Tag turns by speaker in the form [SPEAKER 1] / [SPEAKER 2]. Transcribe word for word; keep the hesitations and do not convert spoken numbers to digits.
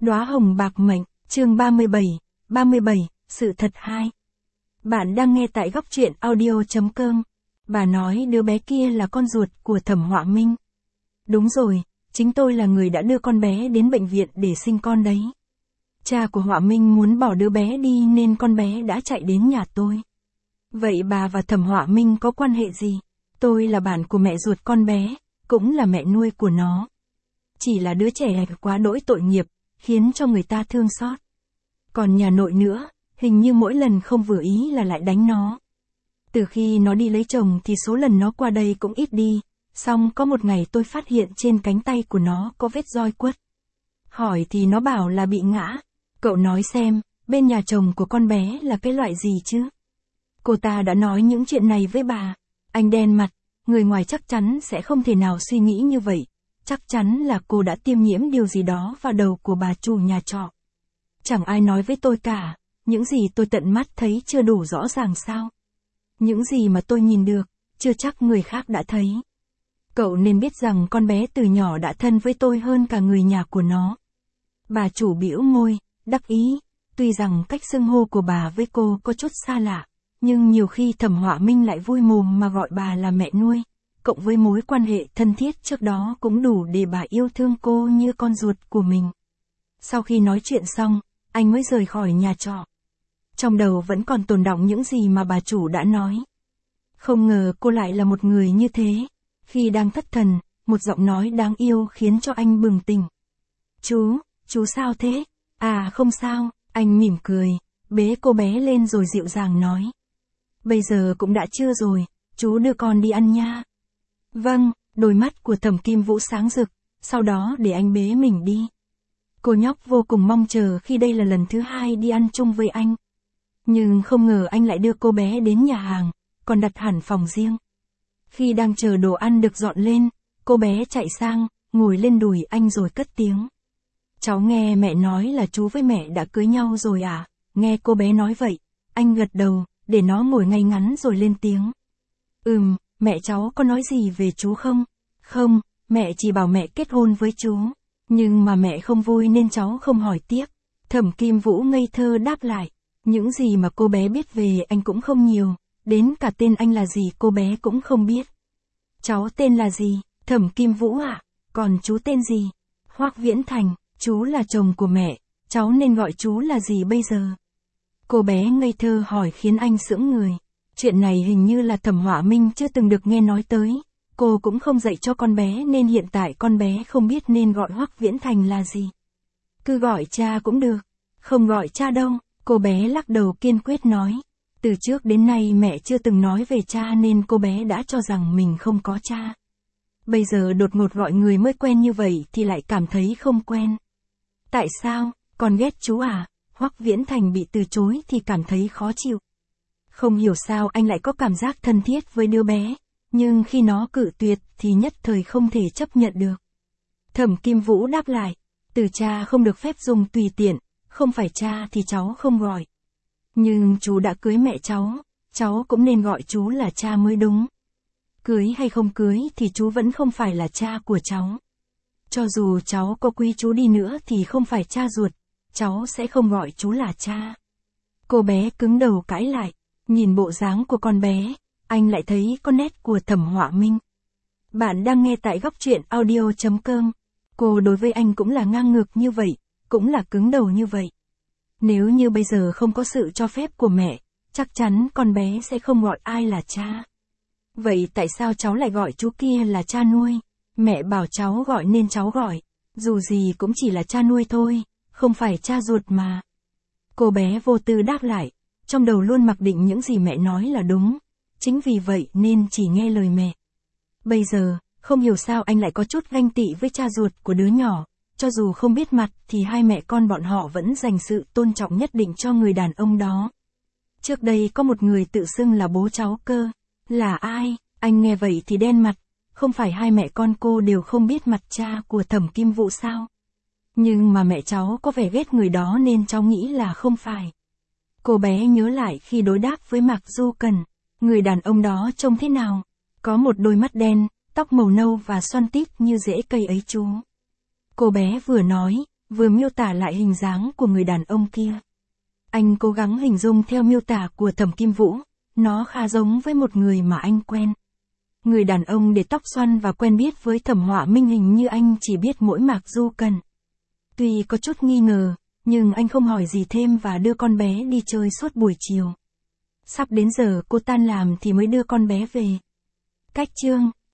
[SPEAKER 1] Đóa hồng bạc mệnh, chương ba mươi bảy, ba mươi bảy, sự thật hai. Bạn đang nghe tại góc truyện audio chấm com. Bà nói đứa bé kia là con ruột của Thẩm Họa Minh. Đúng rồi, chính tôi là người đã đưa con bé đến bệnh viện để sinh con đấy. Cha của Họa Minh muốn bỏ đứa bé đi nên con bé đã chạy đến nhà tôi. Vậy bà và Thẩm Họa Minh có quan hệ gì? Tôi là bạn của mẹ ruột con bé, cũng là mẹ nuôi của nó. Chỉ là đứa trẻ quá đỗi tội nghiệp, khiến cho người ta thương xót. Còn nhà nội nữa, hình như mỗi lần không vừa ý là lại đánh nó. Từ khi nó đi lấy chồng thì số lần nó qua đây cũng ít đi, xong có một ngày tôi phát hiện trên cánh tay của nó có vết roi quất. Hỏi thì nó bảo là bị ngã. Cậu nói xem, bên nhà chồng của con bé là cái loại gì chứ? Cô ta đã nói những chuyện này với bà. Anh đen mặt, người ngoài chắc chắn sẽ không thể nào suy nghĩ như vậy. Chắc chắn là cô đã tiêm nhiễm điều gì đó vào đầu của bà chủ nhà trọ. Chẳng ai nói với tôi cả, những gì tôi tận mắt thấy chưa đủ rõ ràng sao? Những gì mà tôi nhìn được, chưa chắc người khác đã thấy. Cậu nên biết rằng con bé từ nhỏ đã thân với tôi hơn cả người nhà của nó. Bà chủ bĩu môi, đắc ý, tuy rằng cách xưng hô của bà với cô có chút xa lạ, nhưng nhiều khi Thẩm Họa Minh lại vui mồm mà gọi bà là mẹ nuôi. Cộng với mối quan hệ thân thiết trước đó cũng đủ để bà yêu thương cô như con ruột của mình. Sau khi nói chuyện xong, anh mới rời khỏi nhà trọ. Trong đầu vẫn còn tồn đọng những gì mà bà chủ đã nói. Không ngờ cô lại là một người như thế. Khi đang thất thần, một giọng nói đáng yêu khiến cho anh bừng tỉnh. Chú, chú sao thế? À không sao, anh mỉm cười, bế cô bé lên rồi dịu dàng nói. Bây giờ cũng đã trưa rồi, chú đưa con đi ăn nha. Vâng, đôi mắt của Thẩm Kim Vũ sáng rực, sau đó để anh bế mình đi. Cô nhóc vô cùng mong chờ khi đây là lần thứ hai đi ăn chung với anh. Nhưng không ngờ anh lại đưa cô bé đến nhà hàng, còn đặt hẳn phòng riêng. Khi đang chờ đồ ăn được dọn lên, cô bé chạy sang, ngồi lên đùi anh rồi cất tiếng. Cháu nghe mẹ nói là chú với mẹ đã cưới nhau rồi à? Nghe cô bé nói vậy, anh gật đầu, để nó ngồi ngay ngắn rồi lên tiếng. Ừm. Mẹ cháu có nói gì về chú không? Không, mẹ chỉ bảo mẹ kết hôn với chú. Nhưng mà mẹ không vui nên cháu không hỏi tiếp. Thẩm Kim Vũ ngây thơ đáp lại. Những gì mà cô bé biết về anh cũng không nhiều. Đến cả tên anh là gì cô bé cũng không biết. Cháu tên là gì? Thẩm Kim Vũ ạ. À? Còn chú tên gì? Hoắc Viễn Thành, chú là chồng của mẹ. Cháu nên gọi chú là gì bây giờ? Cô bé ngây thơ hỏi khiến anh sững người. Chuyện này hình như là Thẩm Họa Minh chưa từng được nghe nói tới. Cô cũng không dạy cho con bé nên hiện tại con bé không biết nên gọi Hoắc Viễn Thành là gì. Cứ gọi cha cũng được. Không gọi cha đâu, cô bé lắc đầu kiên quyết nói. Từ trước đến nay mẹ chưa từng nói về cha nên cô bé đã cho rằng mình không có cha. Bây giờ đột ngột gọi người mới quen như vậy thì lại cảm thấy không quen. Tại sao, con ghét chú à? Hoắc Viễn Thành bị từ chối thì cảm thấy khó chịu. Không hiểu sao anh lại có cảm giác thân thiết với đứa bé, nhưng khi nó cự tuyệt thì nhất thời không thể chấp nhận được. Thẩm Kim Vũ đáp lại, từ cha không được phép dùng tùy tiện, không phải cha thì cháu không gọi. Nhưng chú đã cưới mẹ cháu, cháu cũng nên gọi chú là cha mới đúng. Cưới hay không cưới thì chú vẫn không phải là cha của cháu. Cho dù cháu có quý chú đi nữa thì không phải cha ruột, cháu sẽ không gọi chú là cha. Cô bé cứng đầu cãi lại. Nhìn bộ dáng của con bé, anh lại thấy có nét của Thẩm Họa Minh. Bạn đang nghe tại góc truyện audio chấm com. Cô đối với anh cũng là ngang ngược như vậy, cũng là cứng đầu như vậy. Nếu như bây giờ không có sự cho phép của mẹ, chắc chắn con bé sẽ không gọi ai là cha. Vậy tại sao cháu lại gọi chú kia là cha nuôi? Mẹ bảo cháu gọi nên cháu gọi, dù gì cũng chỉ là cha nuôi thôi, không phải cha ruột mà. Cô bé vô tư đáp lại. Trong đầu luôn mặc định những gì mẹ nói là đúng, chính vì vậy nên chỉ nghe lời mẹ. Bây giờ, không hiểu sao anh lại có chút ganh tị với cha ruột của đứa nhỏ, cho dù không biết mặt thì hai mẹ con bọn họ vẫn dành sự tôn trọng nhất định cho người đàn ông đó. Trước đây có một người tự xưng là bố cháu cơ, là ai? Anh nghe vậy thì đen mặt, không phải hai mẹ con cô đều không biết mặt cha của Thẩm Kim Vũ sao? Nhưng mà mẹ cháu có vẻ ghét người đó nên cháu nghĩ là không phải. Cô bé nhớ lại khi đối đáp với Mạc Du Cần, người đàn ông đó trông thế nào? Có một đôi mắt đen, tóc màu nâu và xoăn tít như rễ cây ấy chú. Cô bé vừa nói, vừa miêu tả lại hình dáng của người đàn ông kia. Anh cố gắng hình dung theo miêu tả của Thẩm Kim Vũ, nó khá giống với một người mà anh quen. Người đàn ông để tóc xoăn và quen biết với Thẩm Họa Minh hình như anh chỉ biết mỗi Mạc Du Cần. Tuy có chút nghi ngờ, nhưng anh không hỏi gì thêm và đưa con bé đi chơi suốt buổi chiều. Sắp đến giờ cô tan làm thì mới đưa con bé về. Cách chương